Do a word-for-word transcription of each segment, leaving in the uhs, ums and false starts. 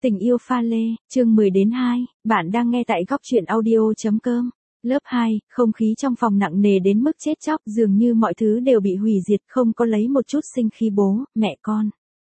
Tình yêu pha lê, chương mười đến hai, bạn đang nghe tại góc truyện audio.com. Lớp hai, không khí trong phòng nặng nề đến mức chết chóc, dường như mọi thứ đều bị hủy diệt, không có lấy một chút sinh khí bố, mẹ con.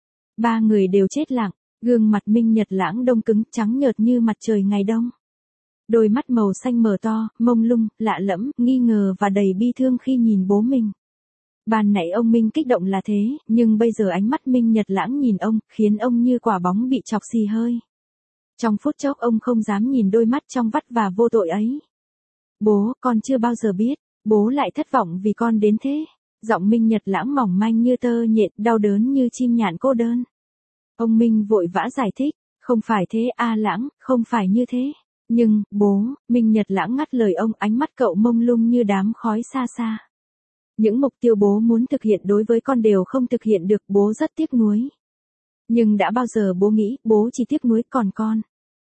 Ba người đều chết lặng, gương mặt Minh Nhật Lãng đông cứng, trắng nhợt như mặt trời ngày đông. Đôi mắt màu xanh mờ to, mông lung, lạ lẫm, nghi ngờ và đầy bi thương khi nhìn bố mình. Ban nãy ông Minh kích động là thế, nhưng bây giờ ánh mắt Minh Nhật Lãng nhìn ông, khiến ông như quả bóng bị chọc xì hơi. Trong phút chốc ông không dám nhìn đôi mắt trong vắt và vô tội ấy. Bố, con chưa bao giờ biết, bố lại thất vọng vì con đến thế. Giọng Minh Nhật Lãng mỏng manh như tơ nhện, đau đớn như chim nhạn cô đơn. Ông Minh vội vã giải thích, không phải thế A Lãng, không phải như thế. Nhưng, bố, Minh Nhật Lãng ngắt lời ông, ánh mắt cậu mông lung như đám khói xa xa. Những mục tiêu bố muốn thực hiện đối với con đều không thực hiện được, bố rất tiếc nuối. Nhưng đã bao giờ bố nghĩ, bố chỉ tiếc nuối còn con.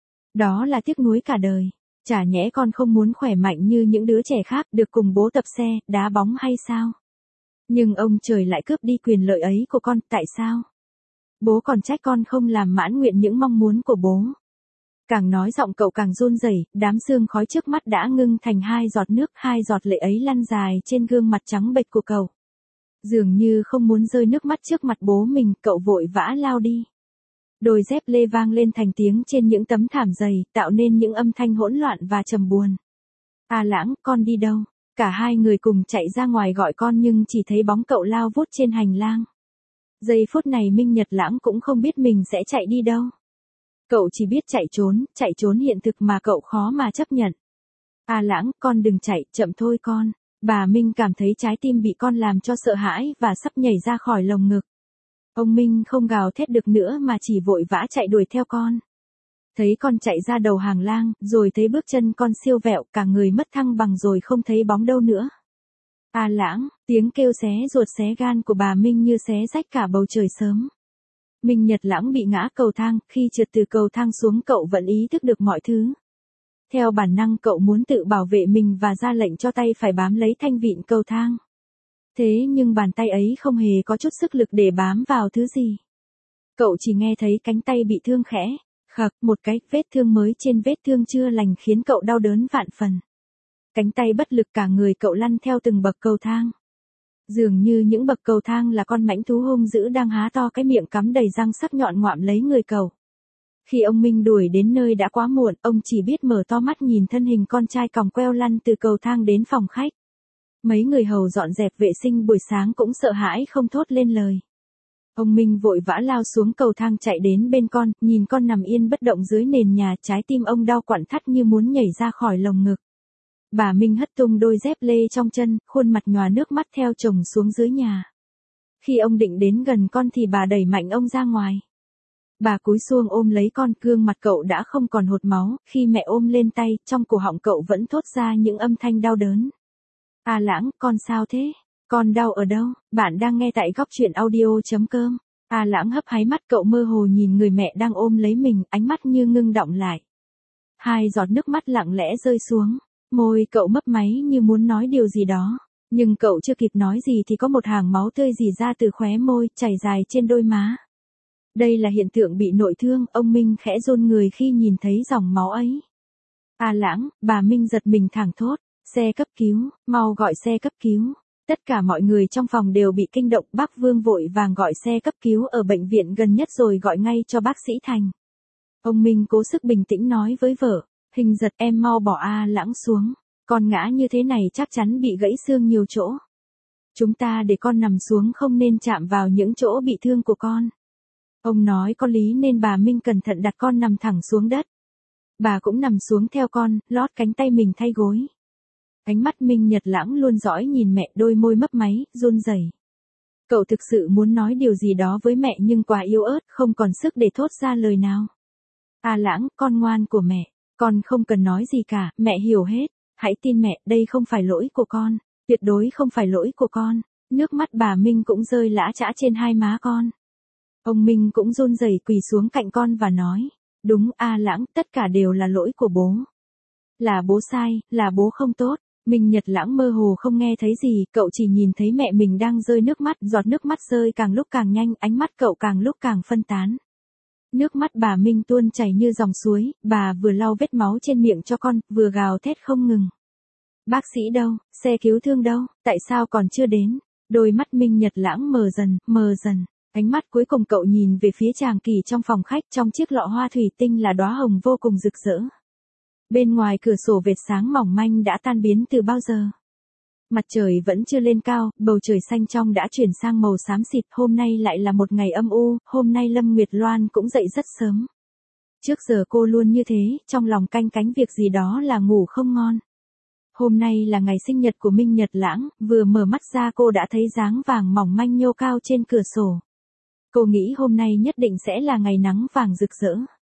Đó là tiếc nuối cả đời. Chả nhẽ con không muốn khỏe mạnh như những đứa trẻ khác, được cùng bố tập xe, đá bóng hay sao? Nhưng ông trời lại cướp đi quyền lợi ấy của con, tại sao? Bố còn trách con không làm mãn nguyện những mong muốn của bố. Càng nói giọng cậu càng run rẩy, đám sương khói trước mắt đã ngưng thành hai giọt nước, hai giọt lệ ấy lăn dài trên gương mặt trắng bệch của cậu. Dường như không muốn rơi nước mắt trước mặt bố mình, cậu vội vã lao đi. Đôi dép lê vang lên thành tiếng trên những tấm thảm dày, tạo nên những âm thanh hỗn loạn và trầm buồn. A Lãng, con đi đâu? Cả hai người cùng chạy ra ngoài gọi con nhưng chỉ thấy bóng cậu lao vút trên hành lang. Giây phút này Minh Nhật Lãng cũng không biết mình sẽ chạy đi đâu. Cậu chỉ biết chạy trốn, chạy trốn hiện thực mà cậu khó mà chấp nhận. A Lãng, con đừng chạy, chậm thôi con. Bà Minh cảm thấy trái tim bị con làm cho sợ hãi và sắp nhảy ra khỏi lồng ngực. Ông Minh không gào thét được nữa mà chỉ vội vã chạy đuổi theo con. Thấy con chạy ra đầu hàng lang, rồi thấy bước chân con siêu vẹo, cả người mất thăng bằng rồi không thấy bóng đâu nữa. A Lãng, tiếng kêu xé ruột xé gan của bà Minh như xé rách cả bầu trời sớm. Minh Nhật Lãng bị ngã cầu thang, khi trượt từ cầu thang xuống cậu vẫn ý thức được mọi thứ. Theo bản năng cậu muốn tự bảo vệ mình và ra lệnh cho tay phải bám lấy thanh vịn cầu thang. Thế nhưng bàn tay ấy không hề có chút sức lực để bám vào thứ gì. Cậu chỉ nghe thấy cánh tay bị thương khẽ, khặc một cái, vết thương mới trên vết thương chưa lành khiến cậu đau đớn vạn phần. Cánh tay bất lực, cả người cậu lăn theo từng bậc cầu thang. Dường như những bậc cầu thang là con mãnh thú hung dữ đang há to cái miệng cắm đầy răng sắc nhọn ngoạm lấy người cậu. Khi ông Minh đuổi đến nơi đã quá muộn, ông chỉ biết mở to mắt nhìn thân hình con trai còng queo lăn từ cầu thang đến phòng khách. Mấy người hầu dọn dẹp vệ sinh buổi sáng cũng sợ hãi không thốt lên lời. Ông Minh vội vã lao xuống cầu thang chạy đến bên con, nhìn con nằm yên bất động dưới nền nhà, trái tim ông đau quặn thắt như muốn nhảy ra khỏi lồng ngực. Bà Minh hất tung đôi dép lê trong chân, khuôn mặt nhòa nước mắt theo chồng xuống dưới nhà. Khi ông định đến gần con thì bà đẩy mạnh ông ra ngoài. Bà cúi xuống ôm lấy con, gương mặt cậu đã không còn hột máu, khi mẹ ôm lên tay, trong cổ họng cậu vẫn thốt ra những âm thanh đau đớn. A Lãng, con sao thế? Con đau ở đâu? Bạn đang nghe tại góc truyện audio.com. A Lãng hấp háy mắt, cậu mơ hồ nhìn người mẹ đang ôm lấy mình, ánh mắt như ngưng đọng lại. Hai giọt nước mắt lặng lẽ rơi xuống. Môi cậu mấp máy như muốn nói điều gì đó, nhưng cậu chưa kịp nói gì thì có một hàng máu tươi rỉ ra từ khóe môi, chảy dài trên đôi má. Đây là hiện tượng bị nội thương, ông Minh khẽ run người khi nhìn thấy dòng máu ấy. A Lãng, bà Minh giật mình thảng thốt, xe cấp cứu, mau gọi xe cấp cứu. Tất cả mọi người trong phòng đều bị kinh động, bác Vương vội vàng gọi xe cấp cứu ở bệnh viện gần nhất rồi gọi ngay cho bác sĩ Thành. Ông Minh cố sức bình tĩnh nói với vợ. Hình giật, em mau bỏ A Lãng xuống, con ngã như thế này chắc chắn bị gãy xương nhiều chỗ. Chúng ta để con nằm xuống, không nên chạm vào những chỗ bị thương của con. Ông nói có lý nên bà Minh cẩn thận đặt con nằm thẳng xuống đất. Bà cũng nằm xuống theo con, lót cánh tay mình thay gối. Ánh mắt Minh Nhật Lãng luôn dõi nhìn mẹ, đôi môi mấp máy, run rẩy. Cậu thực sự muốn nói điều gì đó với mẹ nhưng quá yếu ớt, không còn sức để thốt ra lời nào. A Lãng, con ngoan của mẹ. Con không cần nói gì cả, mẹ hiểu hết. Hãy tin mẹ, đây không phải lỗi của con. Tuyệt đối không phải lỗi của con. Nước mắt bà Minh cũng rơi lã chã trên hai má con. Ông Minh cũng run rẩy quỳ xuống cạnh con và nói. Đúng A Lãng, tất cả đều là lỗi của bố. Là bố sai, là bố không tốt. Minh Nhật Lãng mơ hồ không nghe thấy gì, cậu chỉ nhìn thấy mẹ mình đang rơi nước mắt, giọt nước mắt rơi càng lúc càng nhanh, ánh mắt cậu càng lúc càng phân tán. Nước mắt bà Minh tuôn chảy như dòng suối, bà vừa lau vết máu trên miệng cho con, vừa gào thét không ngừng. Bác sĩ đâu, xe cứu thương đâu, tại sao còn chưa đến? Đôi mắt Minh Nhật Lãng mờ dần, mờ dần. Ánh mắt cuối cùng cậu nhìn về phía chàng Kỳ trong phòng khách, trong chiếc lọ hoa thủy tinh là đóa hồng vô cùng rực rỡ. Bên ngoài cửa sổ vệt sáng mỏng manh đã tan biến từ bao giờ. Mặt trời vẫn chưa lên cao, bầu trời xanh trong đã chuyển sang màu xám xịt, hôm nay lại là một ngày âm u, hôm nay Lâm Nguyệt Loan cũng dậy rất sớm. Trước giờ cô luôn như thế, trong lòng canh cánh việc gì đó là ngủ không ngon. Hôm nay là ngày sinh nhật của Minh Nhật Lãng, vừa mở mắt ra cô đã thấy dáng vàng mỏng manh nhô cao trên cửa sổ. Cô nghĩ hôm nay nhất định sẽ là ngày nắng vàng rực rỡ.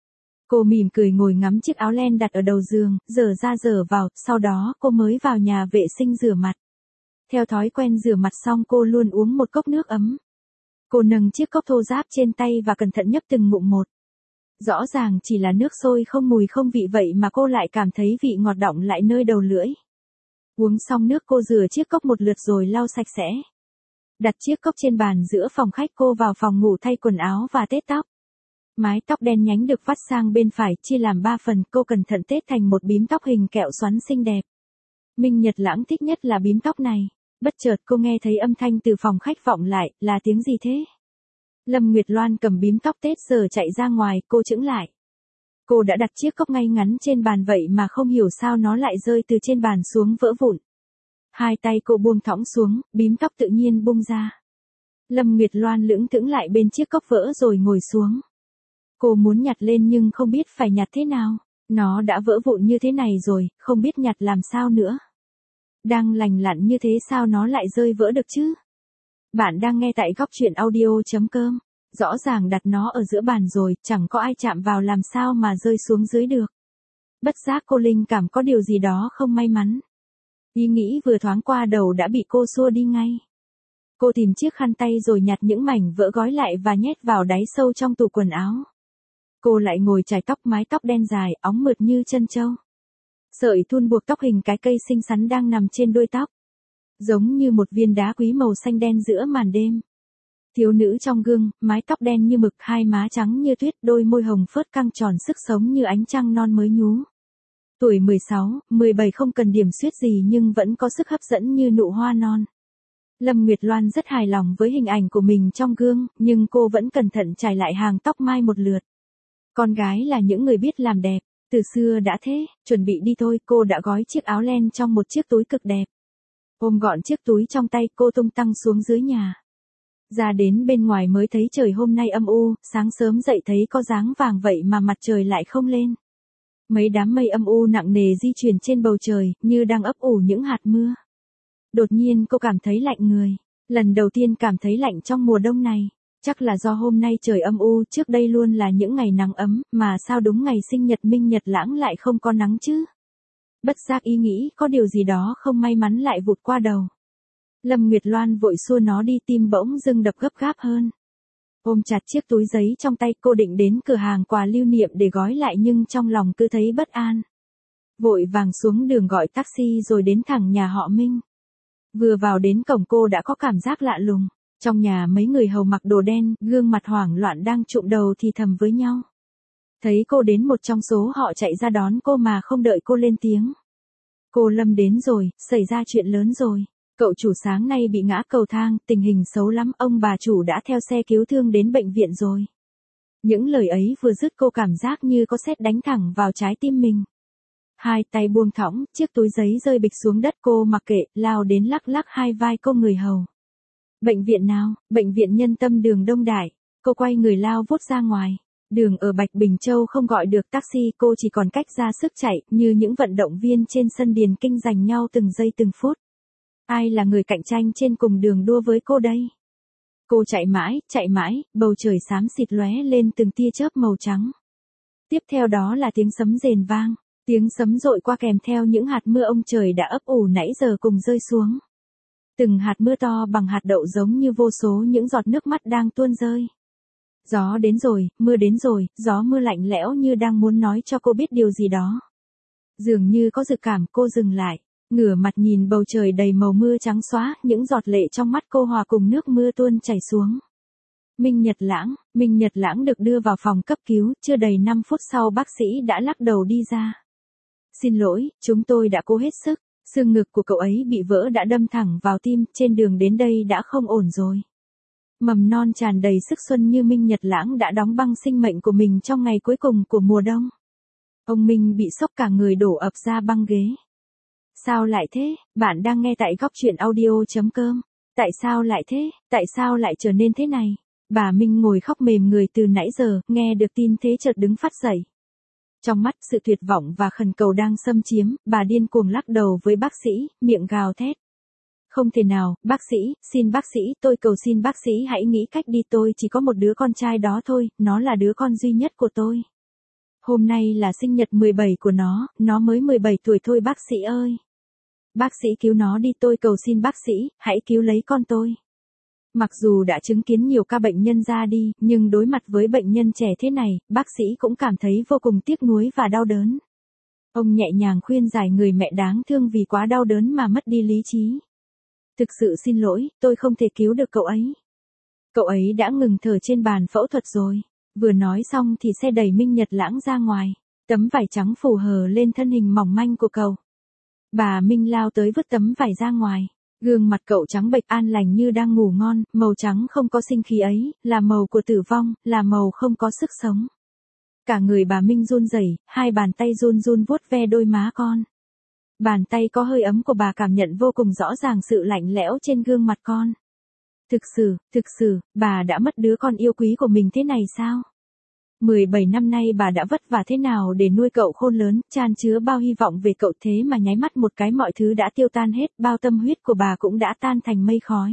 Cô mỉm cười ngồi ngắm chiếc áo len đặt ở đầu giường, dở ra dở vào, sau đó cô mới vào nhà vệ sinh rửa mặt. Theo thói quen rửa mặt xong cô luôn uống một cốc nước ấm. Cô nâng chiếc cốc thô ráp trên tay và cẩn thận nhấp từng ngụm một. Rõ ràng chỉ là nước sôi không mùi không vị vậy mà cô lại cảm thấy vị ngọt đọng lại nơi đầu lưỡi. Uống xong nước cô rửa chiếc cốc một lượt rồi lau sạch sẽ. Đặt chiếc cốc trên bàn giữa phòng khách, cô vào phòng ngủ thay quần áo và tết tóc. Mái tóc đen nhánh được vắt sang bên phải, chia làm ba phần, cô cẩn thận tết thành một bím tóc hình kẹo xoắn xinh đẹp. Minh Nhật Lãng thích nhất là bím tóc này. Bất chợt cô nghe thấy âm thanh từ phòng khách vọng lại, là tiếng gì thế? Lâm Nguyệt Loan cầm bím tóc tết giờ chạy ra ngoài, cô chững lại. Cô đã đặt chiếc cốc ngay ngắn trên bàn vậy mà không hiểu sao nó lại rơi từ trên bàn xuống vỡ vụn. Hai tay cô buông thõng xuống, bím tóc tự nhiên bung ra. Lâm Nguyệt Loan lững thững lại bên chiếc cốc vỡ rồi ngồi xuống. Cô muốn nhặt lên nhưng không biết phải nhặt thế nào. Nó đã vỡ vụn như thế này rồi, không biết nhặt làm sao nữa. Đang lành lặn như thế sao nó lại rơi vỡ được chứ? Bạn đang nghe tại góc truyện audio chấm com. Rõ ràng đặt nó ở giữa bàn rồi, chẳng có ai chạm vào làm sao mà rơi xuống dưới được. Bất giác cô linh cảm có điều gì đó không may mắn. Ý nghĩ vừa thoáng qua đầu đã bị cô xua đi ngay. Cô tìm chiếc khăn tay rồi nhặt những mảnh vỡ gói lại và nhét vào đáy sâu trong tủ quần áo. Cô lại ngồi chải tóc, mái tóc đen dài, óng mượt như chân trâu. Sợi thun buộc tóc hình cái cây xinh xắn đang nằm trên đuôi tóc. Giống như một viên đá quý màu xanh đen giữa màn đêm. Thiếu nữ trong gương, mái tóc đen như mực, hai má trắng như tuyết, đôi môi hồng phớt căng tròn sức sống như ánh trăng non mới nhú. Tuổi mười sáu, mười bảy không cần điểm xuyết gì nhưng vẫn có sức hấp dẫn như nụ hoa non. Lâm Nguyệt Loan rất hài lòng với hình ảnh của mình trong gương, nhưng cô vẫn cẩn thận trải lại hàng tóc mai một lượt. Con gái là những người biết làm đẹp, từ xưa đã thế, chuẩn bị đi thôi, cô đã gói chiếc áo len trong một chiếc túi cực đẹp. Ôm gọn chiếc túi trong tay, cô tung tăng xuống dưới nhà. Ra đến bên ngoài mới thấy trời hôm nay âm u, sáng sớm dậy thấy có dáng vàng vậy mà mặt trời lại không lên. Mấy đám mây âm u nặng nề di chuyển trên bầu trời, như đang ấp ủ những hạt mưa. Đột nhiên cô cảm thấy lạnh người. Lần đầu tiên cảm thấy lạnh trong mùa đông này. Chắc là do hôm nay trời âm u, trước đây luôn là những ngày nắng ấm, mà sao đúng ngày sinh nhật Minh Nhật Lãng lại không có nắng chứ? Bất giác ý nghĩ có điều gì đó không may mắn lại vụt qua đầu. Lâm Nguyệt Loan vội xua nó đi, tim bỗng dưng đập gấp gáp hơn. Ôm chặt chiếc túi giấy trong tay, cô định đến cửa hàng quà lưu niệm để gói lại nhưng trong lòng cứ thấy bất an. Vội vàng xuống đường gọi taxi rồi đến thẳng nhà họ Minh. Vừa vào đến cổng cô đã có cảm giác lạ lùng. Trong nhà mấy người hầu mặc đồ đen, gương mặt hoảng loạn đang trụm đầu thì thầm với nhau. Thấy cô đến một trong số họ chạy ra đón cô mà không đợi cô lên tiếng. Cô Lâm đến rồi, xảy ra chuyện lớn rồi. Cậu chủ sáng nay bị ngã cầu thang, tình hình xấu lắm, ông bà chủ đã theo xe cứu thương đến bệnh viện rồi. Những lời ấy vừa dứt cô cảm giác như có sét đánh thẳng vào trái tim mình. Hai tay buông thõng, chiếc túi giấy rơi bịch xuống đất, cô mặc kệ, lao đến lắc lắc hai vai cô người hầu. Bệnh viện nào? Bệnh viện Nhân Tâm đường Đông Đại. Cô quay người lao vút ra ngoài. Đường ở Bạch Bình Châu không gọi được taxi, cô chỉ còn cách ra sức chạy, như những vận động viên trên sân điền kinh giành nhau từng giây từng phút. Ai là người cạnh tranh trên cùng đường đua với cô đây? Cô chạy mãi, chạy mãi, bầu trời xám xịt lóe lên từng tia chớp màu trắng. Tiếp theo đó là tiếng sấm rền vang, tiếng sấm dội qua kèm theo những hạt mưa ông trời đã ấp ủ nãy giờ cùng rơi xuống. Từng hạt mưa to bằng hạt đậu giống như vô số những giọt nước mắt đang tuôn rơi. Gió đến rồi, mưa đến rồi, gió mưa lạnh lẽo như đang muốn nói cho cô biết điều gì đó. Dường như có dự cảm, cô dừng lại, ngửa mặt nhìn bầu trời đầy màu mưa trắng xóa, những giọt lệ trong mắt cô hòa cùng nước mưa tuôn chảy xuống. Minh Nhật Lãng, Minh Nhật Lãng được đưa vào phòng cấp cứu, chưa đầy năm phút sau bác sĩ đã lắc đầu đi ra. Xin lỗi, chúng tôi đã cố hết sức, xương ngực của cậu ấy bị vỡ đã đâm thẳng vào tim, trên đường đến đây đã không ổn rồi. Mầm non tràn đầy sức xuân như Minh Nhật Lãng đã đóng băng sinh mệnh của mình trong ngày cuối cùng của mùa đông. Ông Minh bị sốc cả người đổ ập ra băng ghế. Sao lại thế? Bạn đang nghe tại góc truyện audio.com. Tại sao lại thế? Tại sao lại trở nên thế này? Bà Minh ngồi khóc mềm người từ nãy giờ, nghe được tin thế chợt đứng phát dậy. Trong mắt sự tuyệt vọng và khẩn cầu đang xâm chiếm, bà điên cuồng lắc đầu với bác sĩ, miệng gào thét. Không thể nào, bác sĩ, xin bác sĩ, tôi cầu xin bác sĩ hãy nghĩ cách đi, tôi chỉ có một đứa con trai đó thôi, nó là đứa con duy nhất của tôi. Hôm nay là sinh nhật mười bảy của nó, nó mới mười bảy tuổi thôi bác sĩ ơi. Bác sĩ cứu nó đi, tôi cầu xin bác sĩ, hãy cứu lấy con tôi. Mặc dù đã chứng kiến nhiều ca bệnh nhân ra đi, nhưng đối mặt với bệnh nhân trẻ thế này, bác sĩ cũng cảm thấy vô cùng tiếc nuối và đau đớn. Ông nhẹ nhàng khuyên giải người mẹ đáng thương vì quá đau đớn mà mất đi lý trí. Thực sự xin lỗi, tôi không thể cứu được cậu ấy. Cậu ấy đã ngừng thở trên bàn phẫu thuật rồi. Vừa nói xong thì xe đẩy Minh Nhật Lãng ra ngoài. Tấm vải trắng phủ hờ lên thân hình mỏng manh của cậu. Bà Minh lao tới vứt tấm vải ra ngoài. Gương mặt cậu trắng bệch an lành như đang ngủ ngon, màu trắng không có sinh khí ấy, là màu của tử vong, là màu không có sức sống. Cả người bà Minh run rẩy, hai bàn tay run run vuốt ve đôi má con. Bàn tay có hơi ấm của bà cảm nhận vô cùng rõ ràng sự lạnh lẽo trên gương mặt con. Thực sự, thực sự, bà đã mất đứa con yêu quý của mình thế này sao? mười bảy năm nay bà đã vất vả thế nào để nuôi cậu khôn lớn, chan chứa bao hy vọng về cậu, thế mà nháy mắt một cái mọi thứ đã tiêu tan hết, bao tâm huyết của bà cũng đã tan thành mây khói.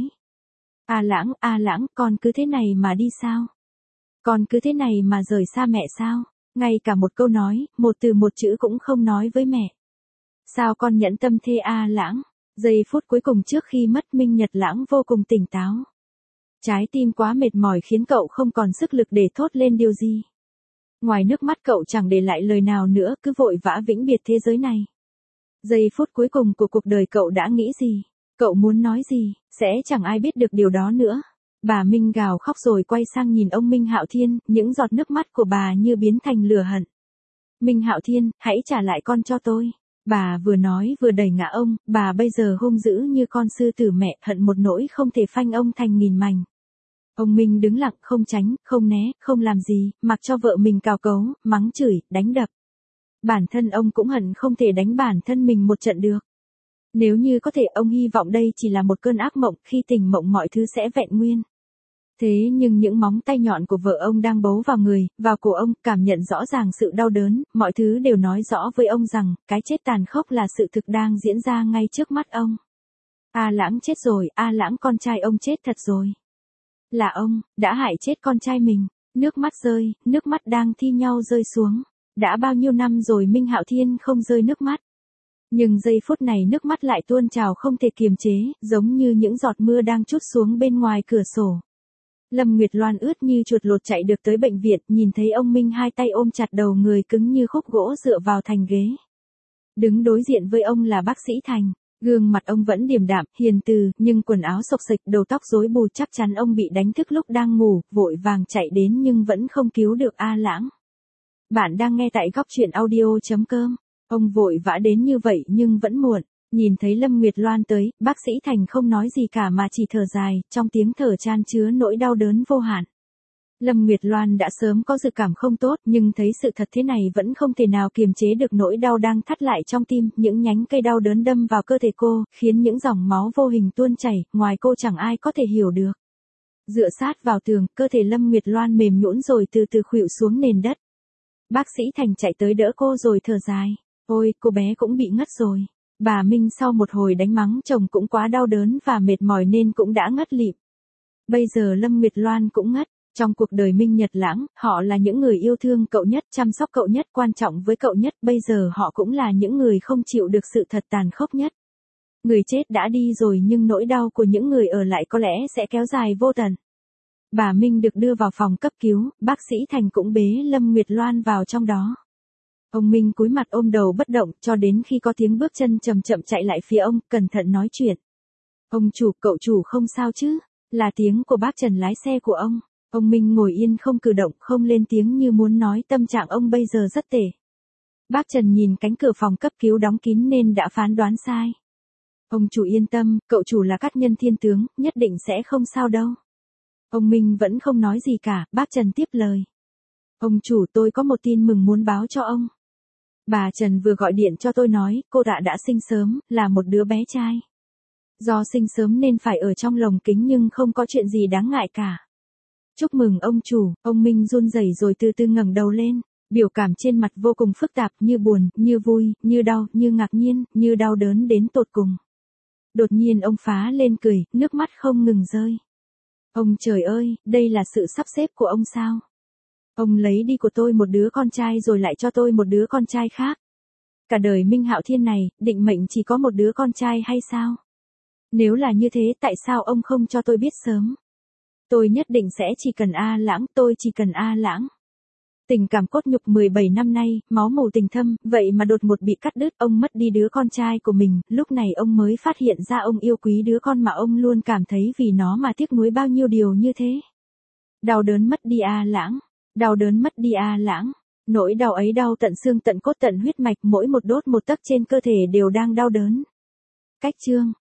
A Lãng, A Lãng, con cứ thế này mà đi sao? Con cứ thế này mà rời xa mẹ sao? Ngay cả một câu nói, một từ một chữ cũng không nói với mẹ. Sao con nhẫn tâm thế A Lãng? Giây phút cuối cùng trước khi mất, Minh Nhật Lãng vô cùng tỉnh táo. Trái tim quá mệt mỏi khiến cậu không còn sức lực để thốt lên điều gì. Ngoài nước mắt cậu chẳng để lại lời nào nữa, cứ vội vã vĩnh biệt thế giới này. Giây phút cuối cùng của cuộc đời cậu đã nghĩ gì? Cậu muốn nói gì? Sẽ chẳng ai biết được điều đó nữa. Bà Minh gào khóc rồi quay sang nhìn ông Minh Hạo Thiên, những giọt nước mắt của bà như biến thành lửa hận. Minh Hạo Thiên, hãy trả lại con cho tôi. Bà vừa nói vừa đẩy ngã ông, bà bây giờ hung dữ như con sư tử mẹ, hận một nỗi không thể phanh ông thành nghìn mảnh. Ông Minh đứng lặng, không tránh, không né, không làm gì, mặc cho vợ mình cào cấu, mắng chửi, đánh đập. Bản thân ông cũng hận không thể đánh bản thân mình một trận được. Nếu như có thể, ông hy vọng đây chỉ là một cơn ác mộng, khi tỉnh mộng mọi thứ sẽ vẹn nguyên. Thế nhưng những móng tay nhọn của vợ ông đang bấu vào người, vào cổ ông, cảm nhận rõ ràng sự đau đớn, mọi thứ đều nói rõ với ông rằng, cái chết tàn khốc là sự thực đang diễn ra ngay trước mắt ông. A Lãng chết rồi, A Lãng con trai ông chết thật rồi. Là ông, đã hại chết con trai mình. Nước mắt rơi, nước mắt đang thi nhau rơi xuống. Đã bao nhiêu năm rồi Minh Hạo Thiên không rơi nước mắt. Nhưng giây phút này nước mắt lại tuôn trào không thể kiềm chế, giống như những giọt mưa đang trút xuống bên ngoài cửa sổ. Lâm Nguyệt Loan ướt như chuột lột chạy được tới bệnh viện, nhìn thấy ông Minh hai tay ôm chặt đầu người cứng như khúc gỗ dựa vào thành ghế. Đứng đối diện với ông là bác sĩ Thành. Gương mặt ông vẫn điềm đạm, hiền từ, nhưng quần áo xộc xệch, đầu tóc rối bù, chắc chắn ông bị đánh thức lúc đang ngủ, vội vàng chạy đến nhưng vẫn không cứu được A Lãng. Bạn đang nghe tại góc truyện audio.com. Ông vội vã đến như vậy nhưng vẫn muộn. Nhìn thấy Lâm Nguyệt Loan tới, bác sĩ Thành không nói gì cả mà chỉ thở dài, trong tiếng thở chan chứa nỗi đau đớn vô hạn. Lâm Nguyệt Loan đã sớm có dự cảm không tốt, nhưng thấy sự thật thế này vẫn không thể nào kiềm chế được nỗi đau đang thắt lại trong tim, những nhánh cây đau đớn đâm vào cơ thể cô, khiến những dòng máu vô hình tuôn chảy, ngoài cô chẳng ai có thể hiểu được. Dựa sát vào tường, cơ thể Lâm Nguyệt Loan mềm nhũn rồi từ từ khuỵu xuống nền đất. Bác sĩ Thành chạy tới đỡ cô rồi thở dài. Ôi, cô bé cũng bị ngất rồi. Bà Minh sau một hồi đánh mắng chồng cũng quá đau đớn và mệt mỏi nên cũng đã ngất lịm. Bây giờ Lâm Nguyệt Loan cũng ngất. Trong cuộc đời Minh Nhật Lãng, họ là những người yêu thương cậu nhất, chăm sóc cậu nhất, quan trọng với cậu nhất, bây giờ họ cũng là những người không chịu được sự thật tàn khốc nhất. Người chết đã đi rồi nhưng nỗi đau của những người ở lại có lẽ sẽ kéo dài vô tận. Bà Minh được đưa vào phòng cấp cứu, bác sĩ Thành cũng bế Lâm Nguyệt Loan vào trong đó. Ông Minh cúi mặt ôm đầu bất động cho đến khi có tiếng bước chân chậm chậm chạy lại phía ông, cẩn thận nói chuyện. Ông chủ, cậu chủ không sao chứ? Là tiếng của bác Trần lái xe của ông. Ông Minh ngồi yên không cử động, không lên tiếng như muốn nói tâm trạng ông bây giờ rất tệ. Bác Trần nhìn cánh cửa phòng cấp cứu đóng kín nên đã phán đoán sai. Ông chủ yên tâm, cậu chủ là cát nhân thiên tướng, nhất định sẽ không sao đâu. Ông Minh vẫn không nói gì cả, bác Trần tiếp lời. Ông chủ, tôi có một tin mừng muốn báo cho ông. Bà Trần vừa gọi điện cho tôi nói, cô Tạ đã sinh sớm, là một đứa bé trai. Do sinh sớm nên phải ở trong lồng kính nhưng không có chuyện gì đáng ngại cả. Chúc mừng ông chủ, ông Minh run rẩy rồi từ từ ngẩng đầu lên, biểu cảm trên mặt vô cùng phức tạp, như buồn, như vui, như đau, như ngạc nhiên, như đau đớn đến tột cùng. Đột nhiên ông phá lên cười, nước mắt không ngừng rơi. Ông trời ơi, đây là sự sắp xếp của ông sao? Ông lấy đi của tôi một đứa con trai rồi lại cho tôi một đứa con trai khác. Cả đời Minh Hạo Thiên này, định mệnh chỉ có một đứa con trai hay sao? Nếu là như thế tại sao ông không cho tôi biết sớm? Tôi nhất định sẽ chỉ cần A Lãng, tôi chỉ cần A Lãng. Tình cảm cốt nhục mười bảy năm nay, máu mù tình thâm, vậy mà đột ngột bị cắt đứt, ông mất đi đứa con trai của mình, lúc này ông mới phát hiện ra ông yêu quý đứa con mà ông luôn cảm thấy vì nó mà tiếc nuối bao nhiêu điều như thế. Đau đớn mất đi A Lãng, đau đớn mất đi A Lãng, nỗi đau ấy đau tận xương tận cốt tận huyết mạch, mỗi một đốt một tấc trên cơ thể đều đang đau đớn. Cách chương